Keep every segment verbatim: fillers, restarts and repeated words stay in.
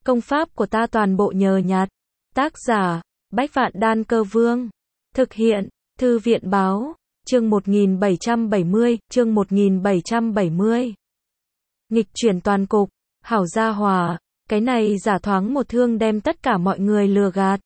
Công pháp của ta toàn bộ nhờ nhặt. Tác giả, Bách Vạn Đan Cơ Vương. Thực hiện, Thư viện báo, chương một nghìn bảy trăm bảy mươi, chương một nghìn bảy trăm bảy mươi. Nghịch chuyển toàn cục, hảo gia hòa, cái này giả thoáng một thương đem tất cả mọi người lừa gạt.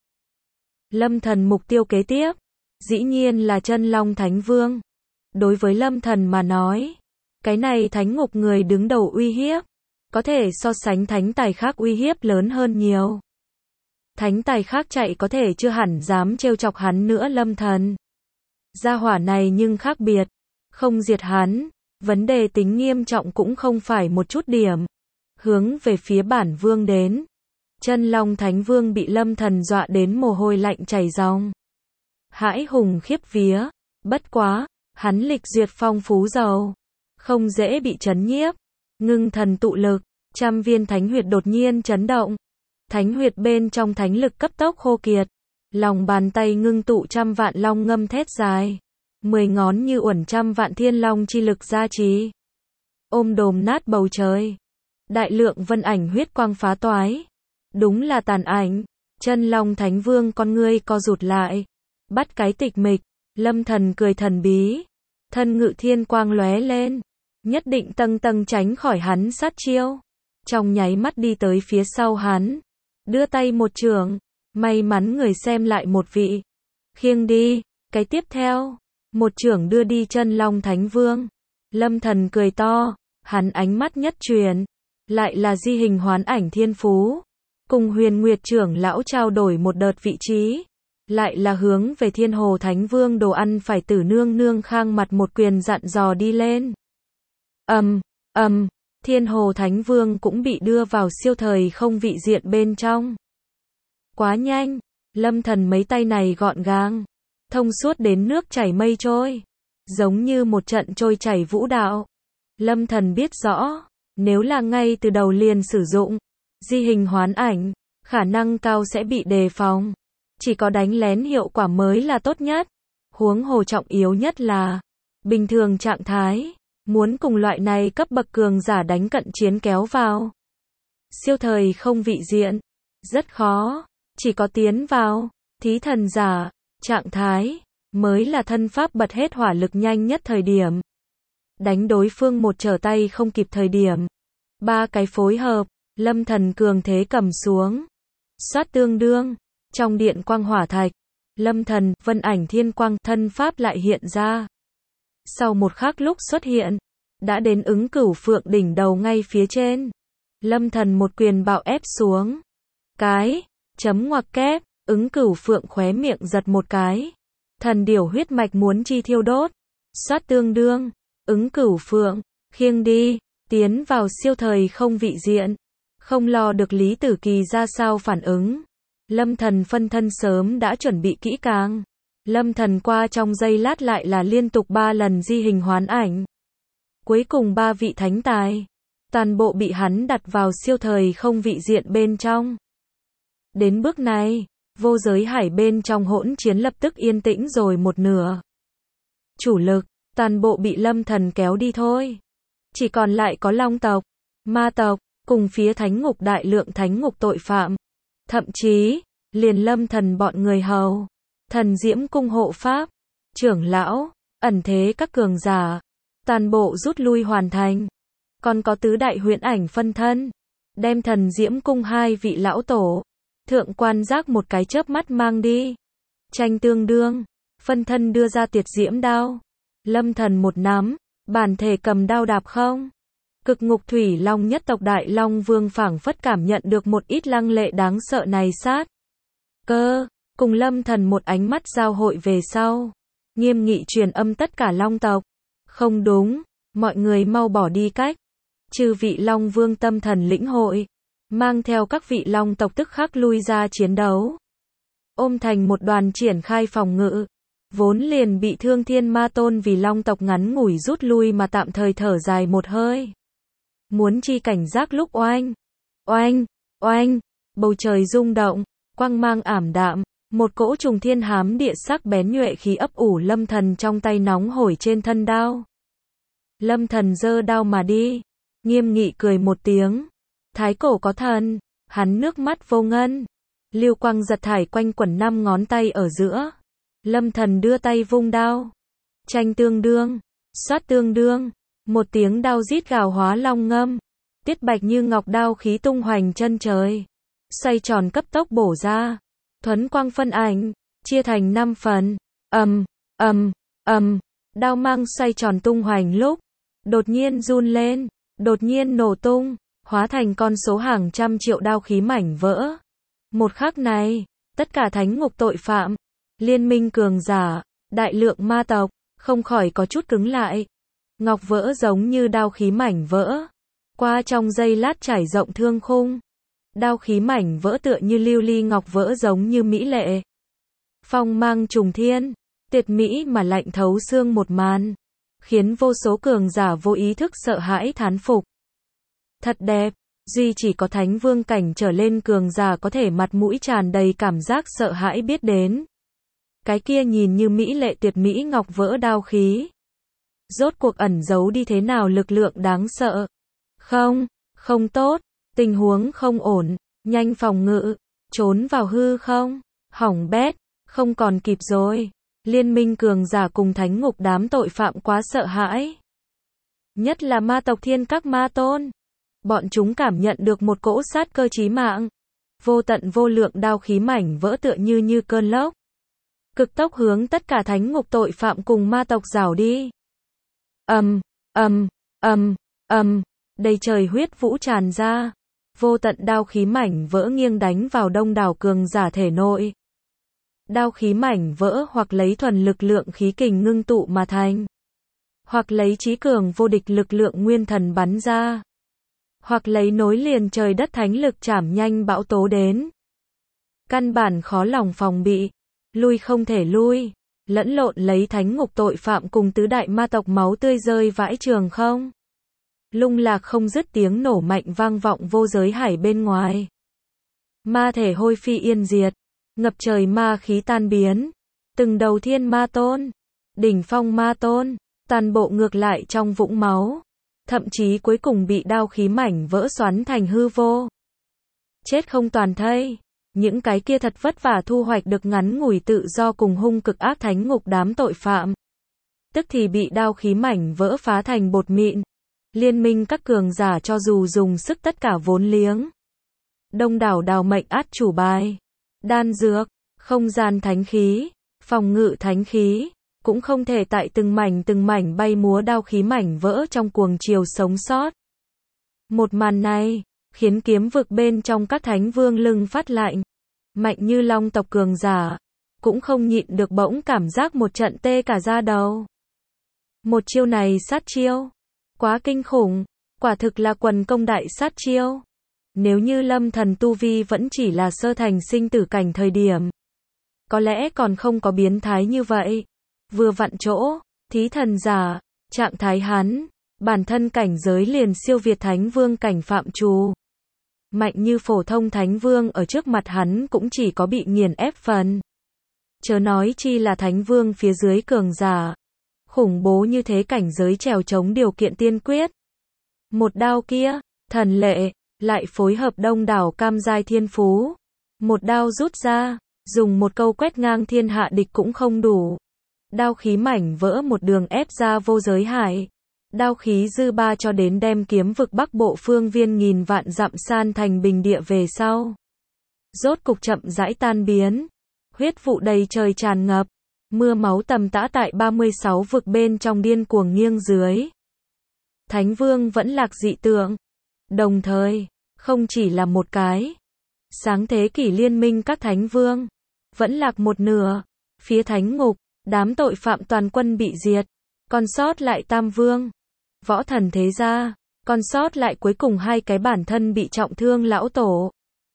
Lâm Thần mục tiêu kế tiếp, dĩ nhiên là Chân Long Thánh Vương. Đối với Lâm Thần mà nói, cái này thánh ngục người đứng đầu uy hiếp, có thể so sánh thánh tài khác uy hiếp lớn hơn nhiều. Thánh tài khác chạy có thể chưa hẳn dám trêu chọc hắn nữa Lâm Thần. Gia hỏa này nhưng khác biệt, không diệt hắn, vấn đề tính nghiêm trọng cũng không phải một chút điểm. Hướng về phía bản vương đến. Chân Long Thánh Vương bị Lâm Thần dọa đến mồ hôi lạnh chảy ròng. Hãi hùng khiếp vía, bất quá, hắn lịch duyệt phong phú giàu, không dễ bị chấn nhiếp. Ngưng thần tụ lực, trăm viên thánh huyệt đột nhiên chấn động. Thánh huyệt bên trong thánh lực cấp tốc khô kiệt. Lòng bàn tay ngưng tụ trăm vạn long ngâm thét dài. Mười ngón như uẩn trăm vạn thiên long chi lực gia trì. Ôm đồm nát bầu trời. Đại lượng vân ảnh huyết quang phá toái. Đúng là tàn ảnh. Chân Long Thánh Vương con ngươi co rụt lại. Bắt cái tịch mịch. Lâm Thần cười thần bí. Thân ngự thiên quang lóe lên. Nhất định tầng tầng tránh khỏi hắn sát chiêu. Trong nháy mắt đi tới phía sau hắn. Đưa tay một chưởng. May mắn người xem lại một vị. Khiêng đi. Cái tiếp theo. Một chưởng đưa đi Chân Long Thánh Vương. Lâm Thần cười to. Hắn ánh mắt nhất truyền. Lại là di hình hoán ảnh thiên phú. Cùng Huyền Nguyệt trưởng lão trao đổi một đợt vị trí. Lại là hướng về Thiên Hồ Thánh Vương đồ ăn phải tử nương nương khang mặt một quyền dặn dò đi lên. Ầm, ầm, Thiên Hồ Thánh Vương cũng bị đưa vào siêu thời không vị diện bên trong. Quá nhanh, Lâm Thần mấy tay này gọn gàng, thông suốt đến nước chảy mây trôi, giống như một trận trôi chảy vũ đạo. Lâm Thần biết rõ, nếu là ngay từ đầu liền sử dụng di hình hoán ảnh, khả năng cao sẽ bị đề phòng. Chỉ có đánh lén hiệu quả mới là tốt nhất. Huống hồ trọng yếu nhất là bình thường trạng thái, muốn cùng loại này cấp bậc cường giả đánh cận chiến kéo vào siêu thời không vị diện, rất khó. Chỉ có tiến vào thí thần giả trạng thái mới là thân pháp bật hết hỏa lực nhanh nhất thời điểm. Đánh đối phương một trở tay không kịp thời điểm. Ba cái phối hợp, Lâm Thần cường thế cầm xuống. Xoát tương đương, trong điện quang hỏa thạch, Lâm Thần, vân ảnh thiên quang, thân pháp lại hiện ra. Sau một khắc lúc xuất hiện, đã đến ứng cửu phượng đỉnh đầu ngay phía trên. Lâm Thần một quyền bạo ép xuống. Cái, chấm ngoặc kép, ứng cửu phượng khóe miệng giật một cái. Thần điểu huyết mạch muốn chi thiêu đốt. Xoát tương đương, ứng cửu phượng, khiêng đi, tiến vào siêu thời không vị diện. Không lo được Lý Tử Kỳ ra sao phản ứng. Lâm Thần phân thân sớm đã chuẩn bị kỹ càng. Lâm Thần qua trong giây lát lại là liên tục ba lần di hình hoán ảnh. Cuối cùng ba vị thánh tài, toàn bộ bị hắn đặt vào siêu thời không vị diện bên trong. Đến bước này, vô giới hải bên trong hỗn chiến lập tức yên tĩnh rồi một nửa. Chủ lực, toàn bộ bị Lâm Thần kéo đi thôi. Chỉ còn lại có Long tộc, Ma tộc, cùng phía thánh ngục đại lượng thánh ngục tội phạm. Thậm chí, liền Lâm Thần bọn người hầu, thần diễm cung hộ pháp, trưởng lão, ẩn thế các cường giả, toàn bộ rút lui hoàn thành. Còn có tứ đại huyễn ảnh phân thân, đem thần diễm cung hai vị lão tổ, thượng quan giác một cái chớp mắt mang đi. Tranh tương đương, phân thân đưa ra tuyệt diễm đao. Lâm Thần một nắm, bản thể cầm đao đạp không. Cực ngục thủy long nhất tộc đại long vương phảng phất cảm nhận được một ít lăng lệ đáng sợ này sát. Cơ, cùng Lâm Thần một ánh mắt giao hội về sau. Nghiêm nghị truyền âm tất cả long tộc. Không đúng, mọi người mau bỏ đi cách. Chư vị long vương tâm thần lĩnh hội. Mang theo các vị long tộc tức khắc lui ra chiến đấu. Ôm thành một đoàn triển khai phòng ngự. Vốn liền bị thương thiên ma tôn vì long tộc ngắn ngủi rút lui mà tạm thời thở dài một hơi. Muốn chi cảnh giác lúc oanh. Oanh, oanh, bầu trời rung động, quang mang ảm đạm, một cỗ trùng thiên hám địa sắc bén nhuệ khí ấp ủ Lâm Thần trong tay nóng hổi trên thân đao. Lâm Thần giơ đao mà đi, nghiêm nghị cười một tiếng. Thái cổ có thần, Hắn nước mắt vô ngân. Lưu quang giật thải quanh quẩn năm ngón tay ở giữa. Lâm Thần đưa tay vung đao. Tranh tương đương. Xoát tương đương. Một tiếng đao rít gào hóa long ngâm. Tiết bạch như ngọc đao khí tung hoành chân trời. Xoay tròn cấp tốc bổ ra. Thuấn quang phân ảnh. Chia thành năm phần. Ầm, ầm, ầm. Đao mang xoay tròn tung hoành lúc. Đột nhiên run lên. Đột nhiên nổ tung. Hóa thành con số hàng trăm triệu đao khí mảnh vỡ. Một khắc này, tất cả thánh ngục tội phạm, liên minh cường giả, đại lượng ma tộc, không khỏi có chút cứng lại. Ngọc vỡ giống như đao khí mảnh vỡ. Qua trong giây lát trải rộng thương khung. Đao khí mảnh vỡ tựa như lưu ly ngọc vỡ giống như mỹ lệ. Phong mang trùng thiên, tuyệt mỹ mà lạnh thấu xương một màn. Khiến vô số cường giả vô ý thức sợ hãi thán phục. Thật đẹp, duy chỉ có thánh vương cảnh trở lên cường giả có thể mặt mũi tràn đầy cảm giác sợ hãi biết đến. Cái kia nhìn như mỹ lệ tuyệt mỹ ngọc vỡ đao khí. Rốt cuộc ẩn giấu đi thế nào lực lượng đáng sợ. Không, không tốt, tình huống không ổn, nhanh phòng ngự, trốn vào hư không, hỏng bét, không còn kịp rồi. Liên minh cường giả cùng thánh ngục đám tội phạm quá sợ hãi. Nhất là ma tộc thiên các ma tôn. Bọn chúng cảm nhận được một cỗ sát cơ chí mạng. Vô tận vô lượng đao khí mảnh vỡ tựa như như cơn lốc. Cực tốc hướng tất cả thánh ngục tội phạm cùng ma tộc rảo đi. Ầm, ầm, ầm, ầm, đầy trời huyết vũ tràn ra. Vô tận đao khí mảnh vỡ nghiêng đánh vào đông đảo cường giả thể nội. Đao khí mảnh vỡ hoặc lấy thuần lực lượng khí kình ngưng tụ mà thành. Hoặc lấy trí cường vô địch lực lượng nguyên thần bắn ra. Hoặc lấy nối liền trời đất thánh lực chảm nhanh bão tố đến. Căn bản khó lòng phòng bị. Lui không thể lui. Lẫn lộn lấy thánh ngục tội phạm cùng tứ đại ma tộc máu tươi rơi vãi trường không. Lung lạc không dứt tiếng nổ mạnh vang vọng vô giới hải bên ngoài. Ma thể hôi phi yên diệt. Ngập trời ma khí tan biến. Từng đầu thiên ma tôn. Đỉnh phong ma tôn. Toàn bộ ngược lại trong vũng máu. Thậm chí cuối cùng bị đao khí mảnh vỡ xoắn thành hư vô. Chết không toàn thây. Những cái kia thật vất vả thu hoạch được ngắn ngủi tự do cùng hung cực ác thánh ngục đám tội phạm. Tức thì bị đao khí mảnh vỡ phá thành bột mịn. Liên minh các cường giả cho dù dùng sức tất cả vốn liếng. Đông đảo đào mệnh át chủ bài. Đan dược, không gian thánh khí, phòng ngự thánh khí. Cũng không thể tại từng mảnh từng mảnh bay múa đao khí mảnh vỡ trong cuồng chiều sống sót. Một màn này, khiến kiếm vực bên trong các thánh vương lưng phát lạnh. Mạnh như long tộc cường giả, cũng không nhịn được bỗng cảm giác một trận tê cả da đầu. Một chiêu này sát chiêu. Quá kinh khủng, quả thực là quần công đại sát chiêu. Nếu như Lâm Thần tu vi vẫn chỉ là sơ thành sinh tử cảnh thời điểm. Có lẽ còn không có biến thái như vậy. Vừa vặn chỗ, thí thần giả, trạng thái hắn, bản thân cảnh giới liền siêu việt thánh vương cảnh phạm trù. Mạnh như phổ thông thánh vương ở trước mặt hắn cũng chỉ có bị nghiền ép phần. Chớ nói chi là thánh vương phía dưới cường giả. Khủng bố như thế cảnh giới trèo chống điều kiện tiên quyết. Một đao kia, thần lệ, lại phối hợp đông đảo cam giai thiên phú. Một đao rút ra, dùng một câu quét ngang thiên hạ địch cũng không đủ. Đao khí mảnh vỡ một đường ép ra vô giới hải. Đao khí dư ba cho đến đem kiếm vực bắc bộ phương viên nghìn vạn dặm san thành bình địa về sau. Rốt cục chậm rãi tan biến. Huyết vụ đầy trời tràn ngập. Mưa máu tầm tã tại ba mươi sáu vực bên trong điên cuồng nghiêng dưới. Thánh vương vẫn lạc dị tượng. Đồng thời, không chỉ là một cái. Sáng thế kỷ liên minh các thánh vương. Vẫn lạc một nửa. Phía thánh ngục, đám tội phạm toàn quân bị diệt. Còn sót lại tam vương. Võ thần thế gia. Còn sót lại cuối cùng hai cái bản thân bị trọng thương lão tổ.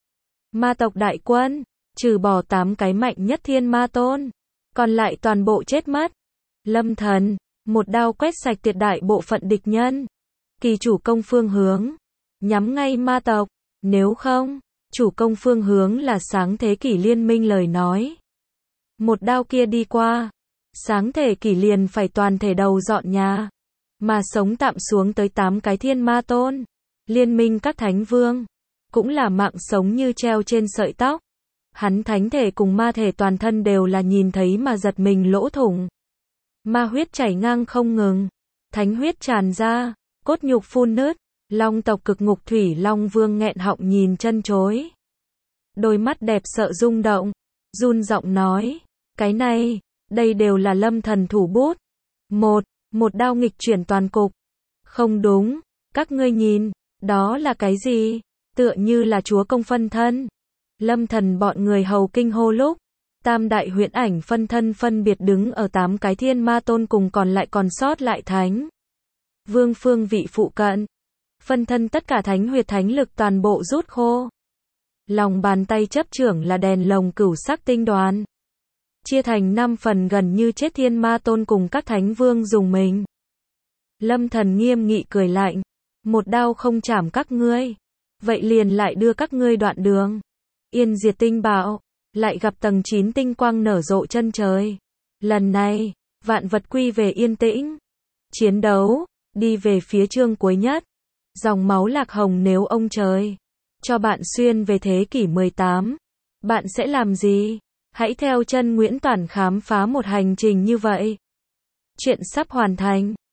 Ma tộc đại quân. Trừ bỏ tám cái mạnh nhất thiên ma tôn. Còn lại toàn bộ chết mất. Lâm Thần, một đao quét sạch tuyệt đại bộ phận địch nhân. Kỳ chủ công phương hướng. Nhắm ngay ma tộc. Nếu không, chủ công phương hướng là sáng thế kỷ liên minh lời nói. Một đao kia đi qua. Sáng thế kỷ liền phải toàn thể đầu dọn nhà. Mà sống tạm xuống tới tám cái thiên ma tôn. Liên minh các thánh vương. cũng là mạng sống như treo trên sợi tóc. Hắn thánh thể cùng ma thể toàn thân đều là nhìn thấy mà giật mình lỗ thủng. Ma huyết chảy ngang không ngừng, thánh huyết tràn ra, cốt nhục phun nứt, long tộc cực ngục thủy long vương nghẹn họng nhìn chân chối. Đôi mắt đẹp sợ rung động, run giọng nói, cái này, đây đều là Lâm Thần thủ bút. Một, một đao nghịch chuyển toàn cục. Không đúng, các ngươi nhìn, đó là cái gì? Tựa như là chúa công phân thân. Lâm Thần bọn người hầu kinh hô lúc, tam đại huyễn ảnh phân thân phân biệt đứng ở tám cái thiên ma tôn cùng còn lại còn sót lại thánh vương phương vị phụ cận. Phân thân tất cả thánh huyệt thánh lực toàn bộ rút khô. Lòng bàn tay chấp trưởng là đèn lồng cửu sắc tinh đoàn. Chia thành năm phần gần như chết thiên ma tôn cùng các thánh vương dùng mình. Lâm Thần nghiêm nghị cười lạnh. Một đao không chảm các ngươi. Vậy liền lại đưa các ngươi đoạn đường. Yên diệt tinh bạo. Lại gặp tầng chín tinh quang nở rộ chân trời. Lần này, vạn vật quy về yên tĩnh. Chiến đấu, đi về phía chương cuối nhất. Dòng máu lạc hồng nếu ông trời cho bạn xuyên về thế kỷ mười tám, bạn sẽ làm gì? Hãy theo chân Nguyễn Toản khám phá một hành trình như vậy. Chuyện sắp hoàn thành.